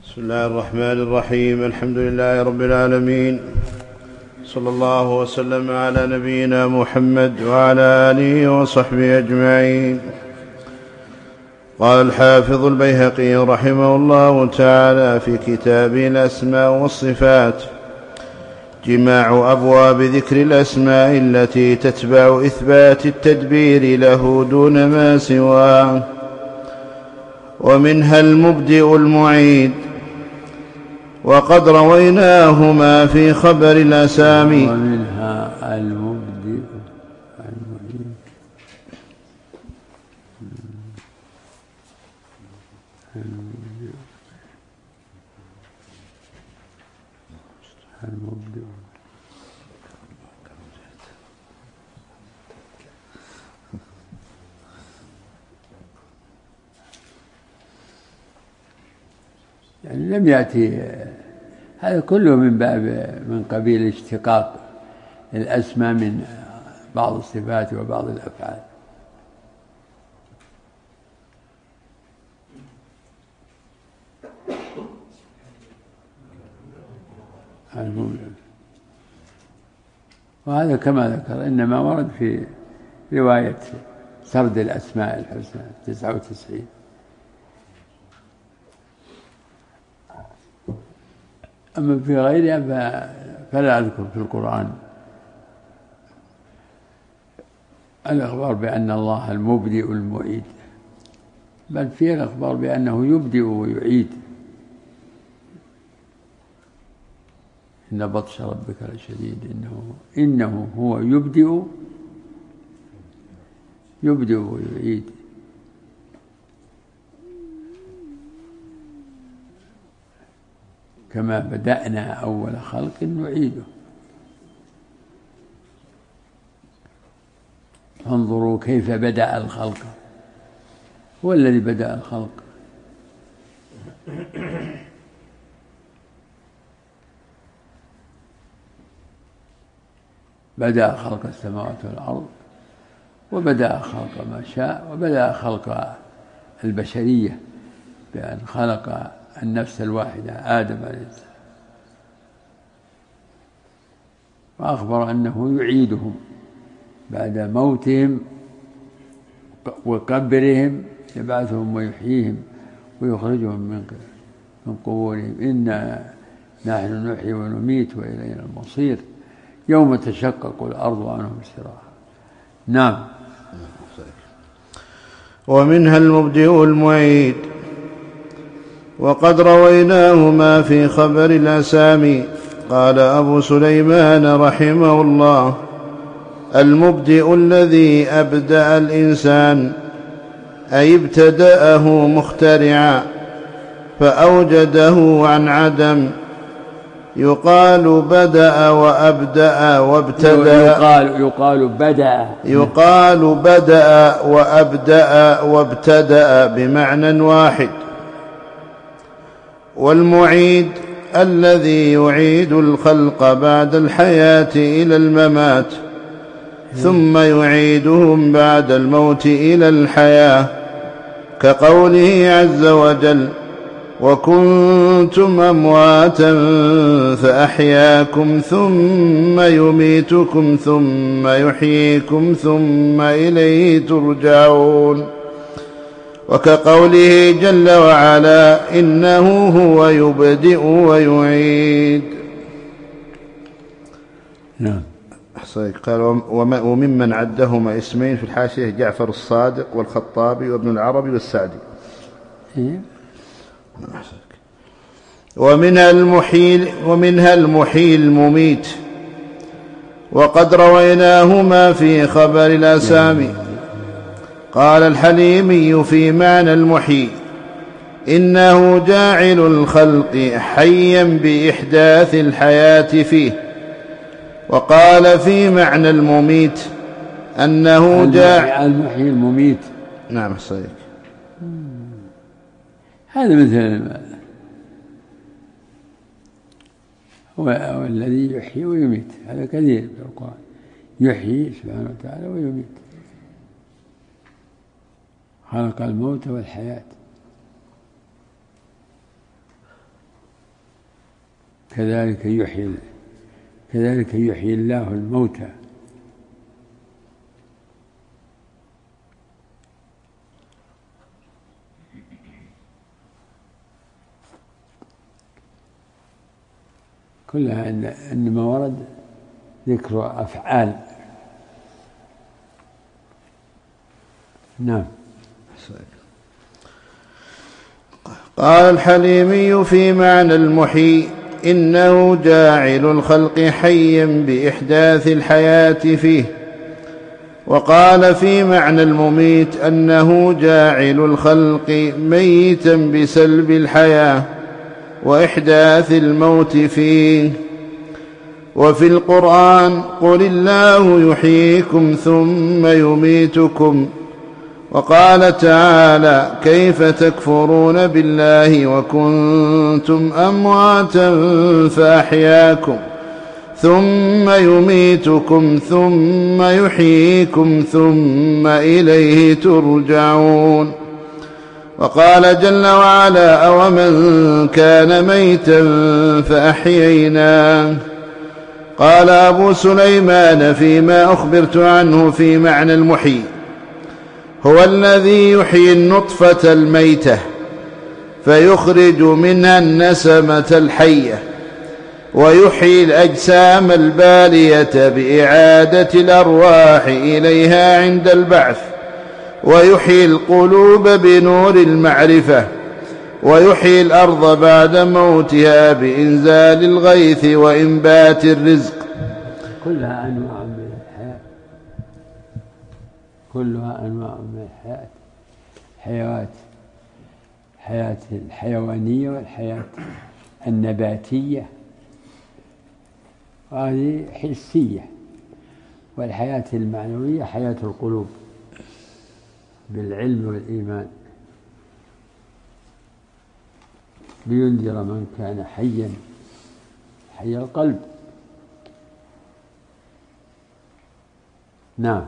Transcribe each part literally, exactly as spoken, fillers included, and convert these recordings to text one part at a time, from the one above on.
بسم الله الرحمن الرحيم. الحمد لله رب العالمين، صلى الله وسلم على نبينا محمد وعلى آله وصحبه أجمعين. قال الحافظ البيهقي رحمه الله تعالى في كتابه الأسماء والصفات: جماع أبواب ذكر الأسماء التي تتبع إثبات التدبير له دون ما سواه، ومنها المبدئ المعيد، وقد رويناهما في خبر الأسامي. ومنها المبدئ المعيد. المبدئ يعني لم يأتي هذا كله من باب من قبيل اشتقاق الأسماء من بعض الصفات وبعض الأفعال. وهذا كما ذكر إنما ورد في رواية سرد الأسماء الحسنى تسعة وتسعين. أما في غيرها فلا أذكر في القرآن الأخبار بأن الله المبدئ المعيد، بل فيه الأخبار بأنه يبدئ ويعيد. إن بطش ربك لشديد إنه إنه هو يبدئ يبدئ ويعيد. كما بدأنا أول خلق نعيده. فانظروا كيف بدأ الخلق، هو الذي بدأ الخلق. بدأ خلق السماوات والأرض، وبدأ خلق ما شاء، وبدأ خلق البشرية بأن خلق النفس الواحدة آدم عليه السلام، وأخبر أنه يعيدهم بعد موتهم وقبرهم، يبعثهم ويحييهم ويخرجهم من من قبورهم. إنا نحن نحيي ونميت وإلينا المصير يوم تشقق الأرض عنهم سراحا. نعم. ومنها المبدئ المعيد، وقد رويناهما في خبر الأسامي. قال أبو سليمان رحمه الله: المبدئ الذي أبدأ الإنسان، أي ابتدأه مخترعا فأوجده عن عدم. يقال بدأ وأبدأ وابتدأ. يقال يقال بدأ يقال بدأ وأبدأ وابتدأ بمعنى واحد. والمعيد الذي يعيد الخلق بعد الحياة إلى الممات، ثم يعيدهم بعد الموت إلى الحياة، كقوله عز وجل: وكنتم أمواتا فأحياكم ثم يميتكم ثم يحييكم ثم إليه ترجعون. وكقوله جل وعلا: إنه هو يبدئ ويعيد. نعم. قال: وممن عدهما اسمين في الحاشية جعفر الصادق والخطابي وابن العربي والسعدي. ومنها المحيي ومنها المحيي المميت، وقد رويناهما في خبر الأسامي. قال الحليمي في معنى المحيي: إنه جاعل الخلق حيا بإحداث الحياة فيه. وقال في معنى المميت أنه جاعل المحيي المميت. نعم صحيح. هذا مثل هو الذي يحيي ويميت، هذا كثير في القرآن، يحيي سبحانه وتعالى ويميت. خلق الموت والحياة. كذلك يحيي كذلك يحيي الله الموتى. كلها إن إنما ورد ذكر أفعال. نعم. قال الحليمي في معنى المحيي: إنه جاعل الخلق حيا بإحداث الحياة فيه. وقال في معنى المميت: أنه جاعل الخلق ميتا بسلب الحياة وإحداث الموت فيه. وفي القرآن: قل الله يحييكم ثم يميتكم. وقال تعالى: كيف تكفرون بالله وكنتم أمواتا فأحياكم ثم يميتكم ثم يحييكم ثم إليه ترجعون. وقال جل وعلا: أومن كان ميتا فأحييناه. قال أبو سليمان فيما أخبرت عنه في معنى المحيي: هو الذي يحيي النطفة الميتة فيخرج منها النسمة الحية، ويحيي الأجسام البالية بإعادة الأرواح إليها عند البعث، ويحيي القلوب بنور المعرفة، ويحيي الأرض بعد موتها بإنزال الغيث وإنبات الرزق. كلها أنواع من الحياة، كلها أنواع من الحياة، حيوات، حياة الحيوانية والحياة النباتية، وهذه حسية. والحياة المعنوية حياة القلوب بالعلم والإيمان، لينذر من كان حيا حي القلب. نعم.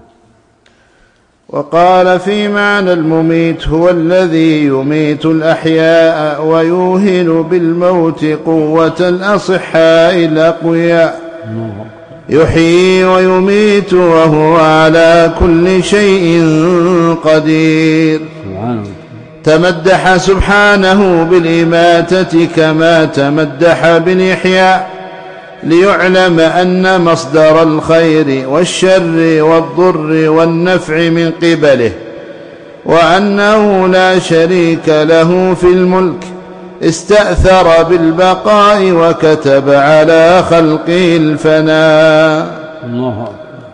وقال في معنى المميت: هو الذي يميت الأحياء ويوهن بالموت قوة الأصحاء الأقوياء، يحيي ويميت وهو على كل شيء قدير. تمدح سبحانه بالإماتة كما تمدح بالإحياء، ليعلم أن مصدر الخير والشر والضر والنفع من قبله، وأنه لا شريك له في الملك، استأثر بالبقاء وكتب على خلقه الفناء. الله.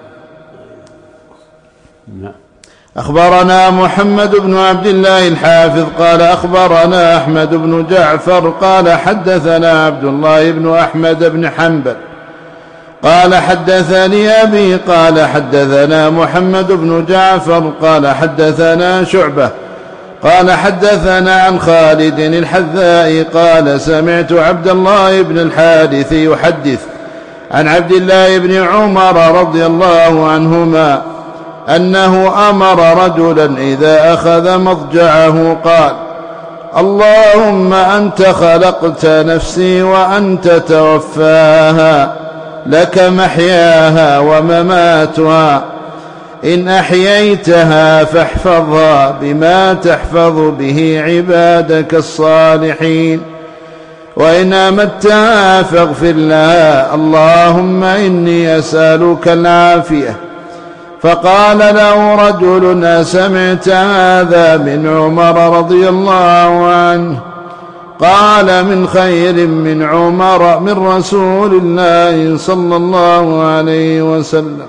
أخبرنا محمد بن عبد الله الحافظ قال أخبرنا أحمد بن جعفر قال حدثنا عبد الله بن أحمد بن حنبل قال حدثني أبي قال حدثنا محمد بن جعفر قال حدثنا شعبة قال حدثنا عن خالد الحذاء قال سمعت عبد الله بن الحارث يحدث عن عبد الله بن عمر رضي الله عنهما أنه أمر رجلا إذا أخذ مضجعه قال اللهم أنت خلقت نفسي وأنت توفاها، لك محياها ومماتها، إن أحييتها فاحفظها بما تحفظ به عبادك الصالحين، وإن أمتها فاغفر لها، اللهم إني أسألك العافية. فقال له رجل أسمعت هذا من عمر رضي الله عنه؟ قال من خير من عمر من رسول الله صلى الله عليه وسلم.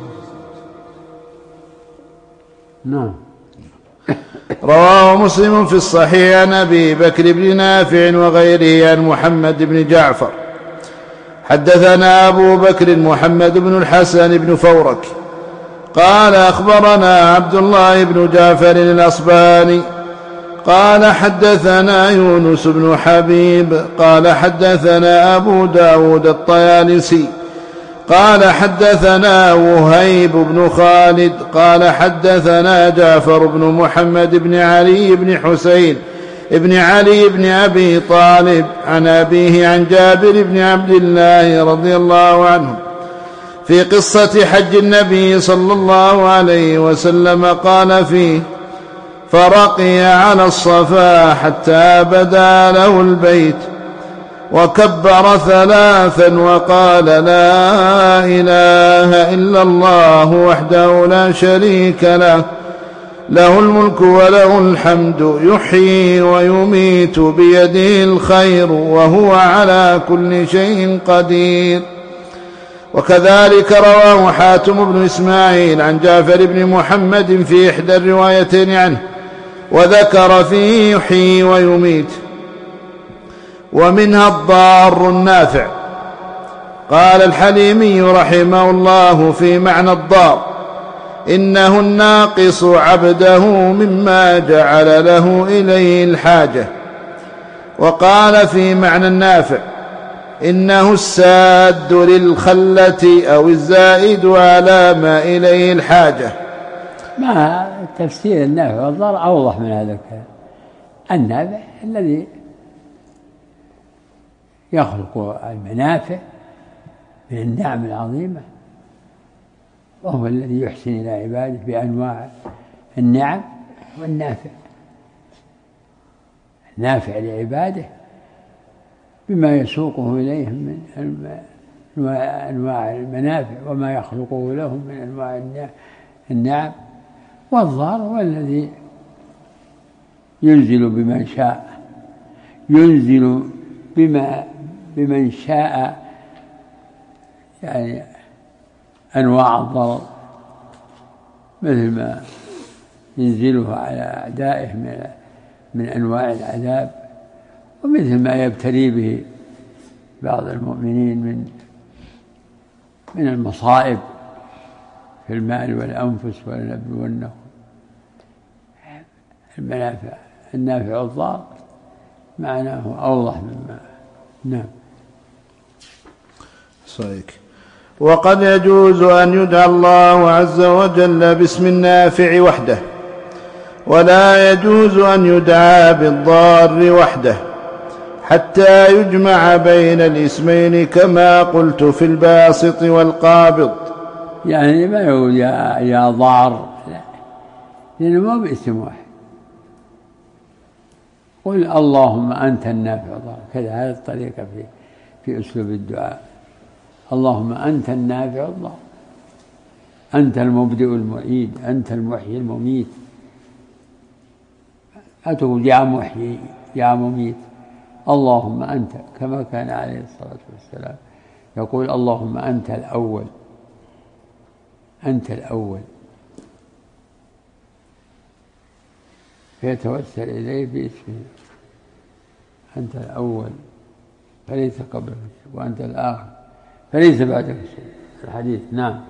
نعم. رواه مسلم في الصحيح عن أبي بكر بن نافع وغيره عن محمد بن جعفر حدثنا أبو بكر محمد بن الحسن بن فورك قال أخبرنا عبد الله بن جعفر الأصبهاني قال حدثنا يونس بن حبيب قال حدثنا أبو داود الطيالسي قال حدثنا وهيب بن خالد قال حدثنا جعفر بن محمد بن علي بن حسين ابن علي بن أبي طالب عن أبيه عن جابر بن عبد الله رضي الله عنه في قصة حج النبي صلى الله عليه وسلم قال فيه: فرقي على الصفا حتى بدا له البيت وكبر ثلاثا وقال: لا إله إلا الله وحده لا شريك له، له الملك وله الحمد، يحيي ويميت بيده الخير وهو على كل شيء قدير. وكذلك رواه حاتم بن إسماعيل عن جعفر بن محمد في إحدى الروايتين عنه، وذكر فيه يحيي ويميت. ومنها الضار النافع. قال الحليمي رحمه الله في معنى الضار: إنه الناقص عبده مما جعل له إليه الحاجة. وقال في معنى النافع: إنه الساد للخلة أو الزائد على ما إليه الحاجة. مع تفسير النافع والضار أوضح من هذا الكلام. النافع الذي يخلق المنافع من النعم العظيمة، وهو الذي يحسن إلى عباده بأنواع النعم. والنافع النافع لعباده بما يسوقه إليهم من أنواع المنافع وما يخلقه لهم من أنواع النعم. والضار هو الذي ينزل بمن شاء، ينزل بما بمن شاء يعني أنواع الضرر، مثل ما ينزله على أعدائه من من أنواع العذاب، ومثل ما يبتلي به بعض المؤمنين من من المصائب في المال والأنفس ولنبلونهم. المنافع النافع الضار معناه أوضح مما نعم. صحيح. وقد يجوز أن يدعى الله عز وجل باسم النافع وحده، ولا يجوز أن يدعى بالضار وحده، حتى يجمع بين الاسمين كما قلت في الباسط والقابض. يعني ما يقول يا, يا ضار، لا، لأنه ما باسم واحد. قل اللهم أنت النافع ضار، كذا هذه الطريقة في في أسلوب الدعاء. اللهم أنت النافع الضار، أنت المبدئ المعيد، أنت المحيي المميت. أتقول يا محيي يا مميت، اللهم أنت، كما كان عليه الصلاة والسلام يقول اللهم أنت الأول، أنت الأول، فيتوسل إليه باسمه. أنت الأول فليس قبلك، وأنت الآخر فليس بعدك شيء. الحديث نعم.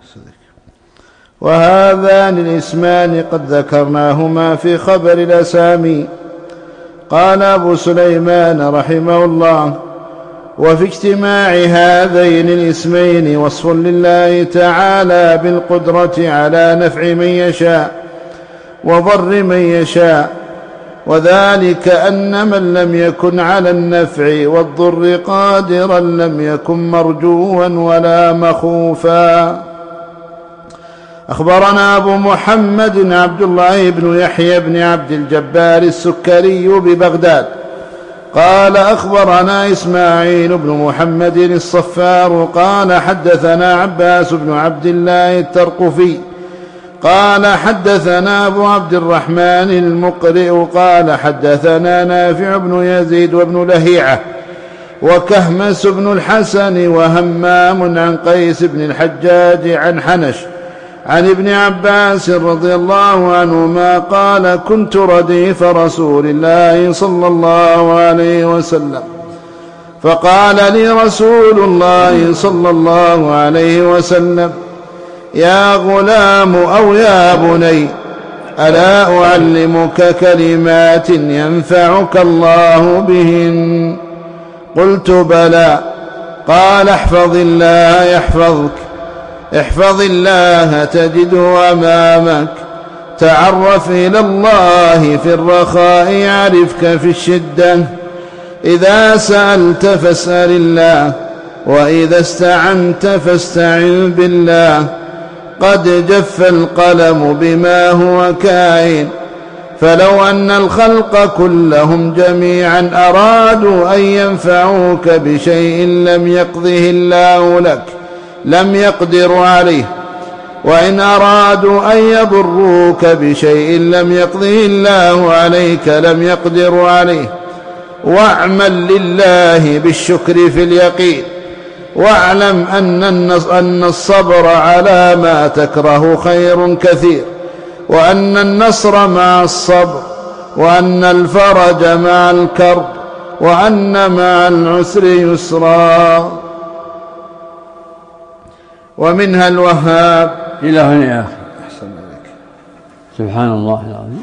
وهذان الاسمان قد ذكرناهما في خبر الأسامي. قال أبو سليمان رحمه الله: وفي اجتماع هذين الاسمين وصف لله تعالى بالقدرة على نفع من يشاء وضر من يشاء، وذلك أن من لم يكن على النفع والضر قادرا لم يكن مرجوا ولا مخوفا. أخبرنا أبو محمد عبد الله بن يحيى بن عبد الجبار السكري ببغداد قال أخبرنا إسماعيل بن محمد الصفار قال حدثنا عباس بن عبد الله الترقفي قال حدثنا أبو عبد الرحمن المقرئ قال حدثنا نافع بن يزيد وابن لهيعة وكهمس بن الحسن وهمام عن قيس بن الحجاج عن حنش عن ابن عباس رضي الله عنهما قال كنت رديف رسول الله صلى الله عليه وسلم، فقال لي رسول الله صلى الله عليه وسلم: يا غلام أو يا بني، ألا أعلمك كلمات ينفعك الله بهن؟ قلت بلى. قال احفظ الله يحفظك، احفظ الله تجده أمامك، تعرف إلى الله في الرخاء يعرفك في الشدة. إذا سألت فاسأل الله، وإذا استعنت فاستعن بالله. قد جف القلم بما هو كائن، فلو أن الخلق كلهم جميعا أرادوا أن ينفعوك بشيء لم يقضه الله لك لم يقدروا عليه، وإن أرادوا أن يضروك بشيء لم يقضه الله عليك لم يقدروا عليه. واعمل لله بالشكر في اليقين، واعلم أن الصبر على ما تكره خير كثير، وأن النصر مع الصبر، وأن الفرج مع الكرب، وأن مع العسر يسرا. ومنها الوهاب. إلى هنا يا أخي. أحسن عليك. سبحان الله العظيم.